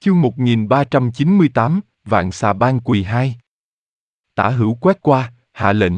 Chương 1398, Vạn Xà Bang quỳ hai. Tả Hữu quét qua, hạ lệnh.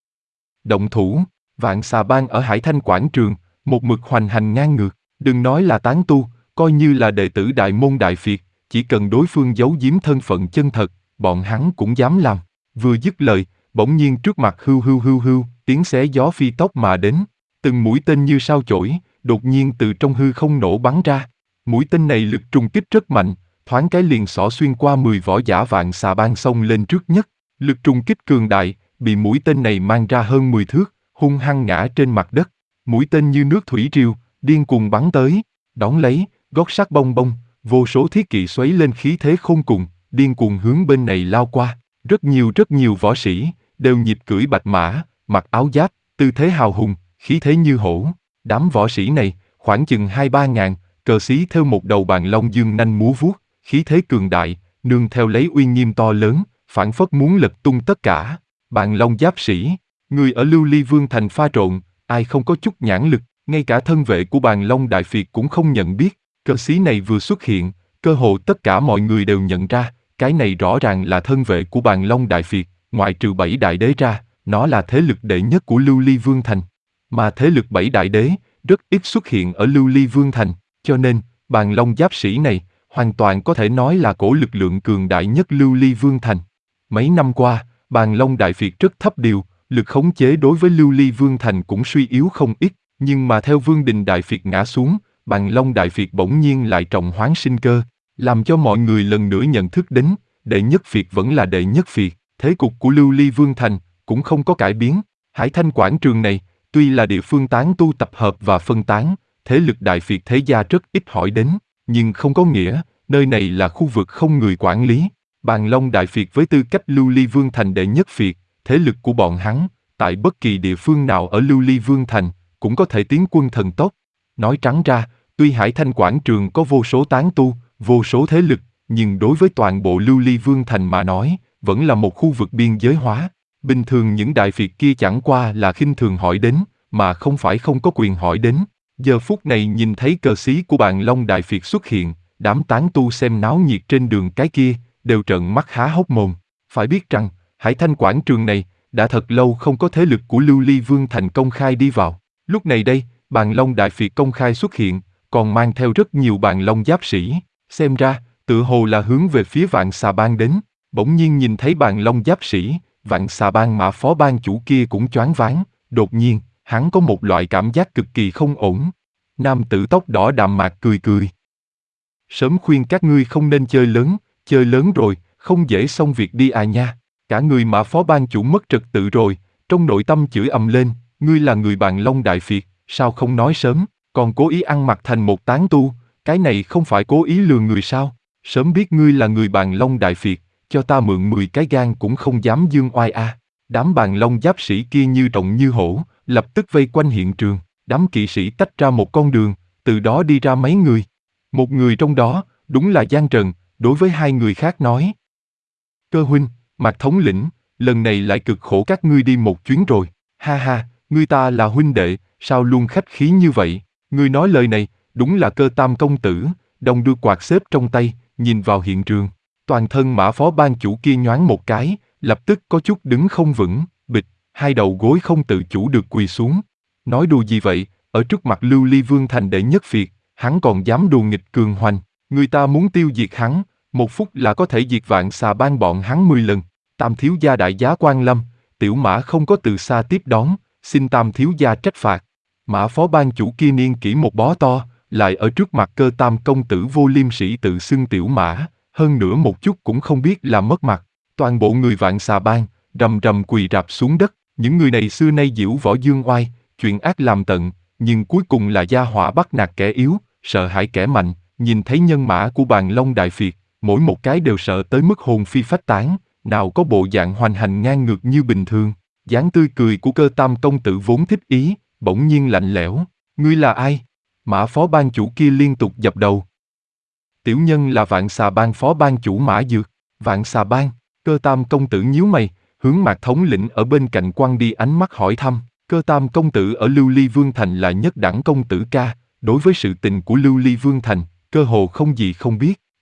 Động thủ. Vạn Xà Bang ở Hải Thanh quảng trường, một mực hoành hành ngang ngược. Đừng nói là tán tu, coi như là đệ tử Đại Môn Đại Phiệt, chỉ cần đối phương giấu giếm thân phận chân thật, bọn hắn cũng dám làm. Vừa dứt lời, bỗng nhiên trước mặt hưu hưu hưu hưu, tiếng xé gió phi tốc mà đến. Từng mũi tên như sao chổi, đột nhiên từ trong hư không nổ bắn ra. Mũi tên này lực trùng kích rất mạnh, thoáng cái liền xỏ xuyên qua 10 võ giả Vạn Xà Bang xông lên trước nhất. Lực trùng kích cường đại, bị mũi tên này mang ra hơn 10 thước, hung hăng ngã trên mặt đất. Mũi tên như nước thủy triều, điên cuồng bắn tới, đón lấy, gót sắt bong bong, vô số thiết kỵ xoáy lên khí thế khôn cùng, điên cuồng hướng bên này lao qua. Rất nhiều võ sĩ, đều nhịp cưỡi bạch mã, mặc áo giáp, tư thế hào hùng, khí thế như hổ. Đám võ sĩ này, khoảng chừng 2-3 ngàn, cờ xí theo một đầu bàn long dương nanh múa vuốt, khí thế cường đại, nương theo lấy uy nghiêm to lớn, phảng phất muốn lật tung tất cả. Bàn long giáp sĩ, người ở Lưu Ly Vương thành pha trộn, ai không có chút nhãn lực, ngay cả thân vệ của Bàn Long Đại Phiệt cũng không nhận biết. Cờ xí này vừa xuất hiện, cơ hồ tất cả mọi người đều nhận ra, cái này rõ ràng là thân vệ của Bàn Long Đại Phiệt, ngoại trừ 7 đại đế ra, nó là thế lực đệ nhất của Lưu Ly Vương thành. Mà thế lực 7 đại đế, rất ít xuất hiện ở Lưu Ly Vương thành, cho nên, Bàn Long giáp sĩ này, hoàn toàn có thể nói là cổ lực lượng cường đại nhất Lưu Ly Vương thành. Mấy năm qua, Bàn Long Đại Phiệt rất thấp điều, lực khống chế đối với Lưu Ly Vương thành cũng suy yếu không ít, nhưng mà theo Vương Đình Đại Phiệt ngã xuống, Bàn Long Đại Phiệt bỗng nhiên lại trọng hoán sinh cơ, làm cho mọi người lần nữa nhận thức đến, đệ nhất phiệt vẫn là đệ nhất phiệt, thế cục của Lưu Ly Vương thành cũng không có cải biến. Hải Thanh quảng trường này, tuy là địa phương tán tu tập hợp và phân tán, thế lực Đại Phiệt thế gia rất ít hỏi đến, nhưng không có nghĩa, nơi này là khu vực không người quản lý. Bàn Long Đại Phiệt với tư cách Lưu Ly Vương thành đệ nhất phiệt, thế lực của bọn hắn, tại bất kỳ địa phương nào ở Lưu Ly Vương thành, cũng có thể tiến quân thần tốc. Nói trắng ra, tuy Hải Thanh quảng trường có vô số tán tu, vô số thế lực, nhưng đối với toàn bộ Lưu Ly Vương thành mà nói, vẫn là một khu vực biên giới hóa. Bình thường những đại phiệt kia chẳng qua là khinh thường hỏi đến, mà không phải không có quyền hỏi đến. Giờ phút này nhìn thấy cờ xí của Bàn Long Đại Phiệt xuất hiện, đám tán tu xem náo nhiệt trên đường cái kia, đều trợn mắt há hốc mồm. Phải biết rằng, Hải Thanh quảng trường này, đã thật lâu không có thế lực của Lưu Ly Vương thành công khai đi vào. Lúc này đây, Bàn Long Đại Phiệt công khai xuất hiện, còn mang theo rất nhiều Bàn Long giáp sĩ, xem ra, tựa hồ là hướng về phía Vạn Xà Bang đến. Bỗng nhiên nhìn thấy Bàn Long giáp sĩ, Vạn Xà Bang mã phó bang chủ kia cũng choáng váng, đột nhiên, hắn có một loại cảm giác cực kỳ không ổn. Nam tử tóc đỏ đạm mạc cười cười. Sớm khuyên các ngươi không nên chơi lớn rồi, không dễ xong việc đi à nha. Cả người mã phó bang chủ mất trật tự rồi, trong nội tâm chửi ầm lên, ngươi là người Bàn Long Đại Phiệt, sao không nói sớm, còn cố ý ăn mặc thành một tán tu, cái này không phải cố ý lừa người sao? Sớm biết ngươi là người Bàn Long Đại Phiệt, cho ta mượn 10 cái gan cũng không dám dương oai a. Đám Bàn Long giáp sĩ kia như rồng như hổ, lập tức vây quanh hiện trường, đám kỵ sĩ tách ra một con đường, từ đó đi ra mấy người. Một người trong đó, đúng là Giang Trần, đối với hai người khác nói. Cơ huynh, Mạc thống lĩnh, lần này lại cực khổ các ngươi đi một chuyến rồi, ha ha, ngươi ta là huynh đệ, sao luôn khách khí như vậy? Ngươi nói lời này, đúng là Cơ Tam công tử, đồng đưa quạt xếp trong tay, nhìn vào hiện trường. Toàn thân mã phó ban chủ kia nhoáng một cái, lập tức có chút đứng không vững, bịch, hai đầu gối không tự chủ được quỳ xuống. Nói đùa gì vậy, ở trước mặt Lưu Ly Vương thành đệ nhất phiệt, hắn còn dám đùa nghịch cường hoành, người ta muốn tiêu diệt hắn, một phút là có thể diệt Vạn Xà Bang bọn hắn 10 lần. Tam thiếu gia đại giá quan lâm, tiểu mã không có từ xa tiếp đón, xin Tam thiếu gia trách phạt. Mã phó ban chủ kia niên kỷ một bó to, lại ở trước mặt Cơ Tam công tử vô liêm sĩ tự xưng tiểu mã, hơn nữa một chút cũng không biết là mất mặt. Toàn bộ người Vạn Xà Bang, rầm rầm quỳ rạp xuống đất, những người này xưa nay diễu võ dương oai, chuyện ác làm tận, nhưng cuối cùng là gia họa bắt nạt kẻ yếu, sợ hãi kẻ mạnh, nhìn thấy nhân mã của Bàn Long Đại Phiệt, mỗi một cái đều sợ tới mức hồn phi phách tán, nào có bộ dạng hoành hành ngang ngược như bình thường. Dáng tươi cười của Cơ Tam công tử vốn thích ý, bỗng nhiên lạnh lẽo. Ngươi là ai? Mã phó ban chủ kia liên tục dập đầu. Tiểu nhân là Vạn Xà Bang phó ban chủ Mã Dược. Vạn Xà Bang? Cơ Tam công tử nhíu mày, hướng Mạc thống lĩnh ở bên cạnh quăng đi ánh mắt hỏi thăm. Cơ Tam công tử ở Lưu Ly Vương thành là nhất đẳng công tử ca, đối với sự tình của Lưu Ly Vương thành, cơ hồ không gì không biết.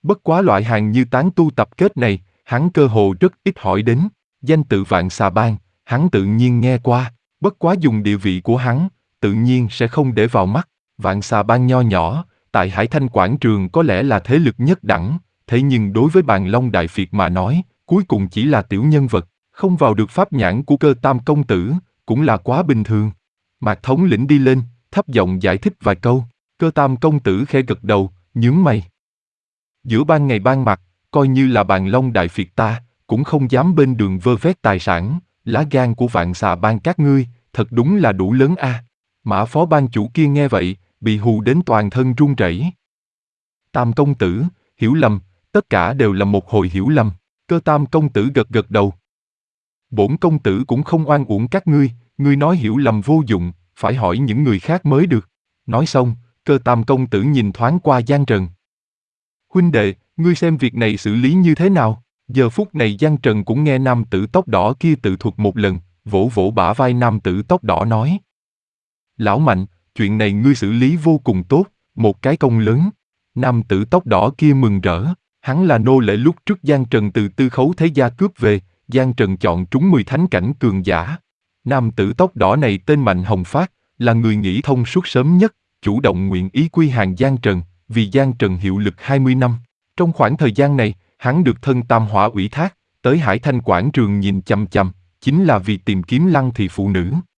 Bất quá loại hàng như tán tu tập kết này, hắn cơ hồ rất ít hỏi đến. Danh tự Vạn Xà Bang, hắn tự nhiên nghe qua, bất quá dùng địa vị của hắn, tự nhiên sẽ không để vào mắt. Vạn Xà Bang nho nhỏ, tại Hải Thanh Quảng Trường có lẽ là thế lực nhất đẳng, thế nhưng đối với Bàn Long Đại Phiệt mà nói, cuối cùng chỉ là tiểu nhân vật, không vào được pháp nhãn của Cơ Tam công tử, cũng là quá bình thường. Mạc thống lĩnh đi lên, thấp giọng giải thích vài câu, Cơ Tam công tử khẽ gật đầu, nhướng mày. Giữa ban ngày ban mặt, coi như là Bàn Long Đại Phiệt ta, cũng không dám bên đường vơ vét tài sản, lá gan của Vạn Xà Bang các ngươi, thật đúng là đủ lớn a. Mã phó ban chủ kia nghe vậy, bị hù đến toàn thân run rẩy. Tam công tử, hiểu lầm, tất cả đều là một hồi hiểu lầm. Cơ Tam công tử gật gật đầu. Bổn công tử cũng không oan uổng các ngươi nói hiểu lầm vô dụng, phải hỏi những người khác mới được. Nói xong, Cơ Tam công tử nhìn thoáng qua Giang Trần. Huynh đệ, ngươi xem việc này xử lý như thế nào? Giờ phút này Giang Trần cũng nghe nam tử tóc đỏ kia tự thuật một lần, vỗ vỗ bả vai nam tử tóc đỏ nói. Lão Mạnh, chuyện này ngươi xử lý vô cùng tốt, một cái công lớn. Nam tử tóc đỏ kia mừng rỡ, hắn là nô lệ lúc trước Giang Trần từ Tư Khấu Thế Gia cướp về, Giang Trần chọn trúng 10 thánh cảnh cường giả. Nam tử tóc đỏ này tên Mạnh Hồng Phát, là người nghĩ thông suốt sớm nhất, chủ động nguyện ý quy hàng Giang Trần, vì Giang Trần hiệu lực 20 năm. Trong khoảng thời gian này, hắn được thân Tam Hỏa ủy thác, tới Hải Thanh Quảng Trường nhìn chằm chằm, chính là vì tìm kiếm Lăng thị phụ nữ.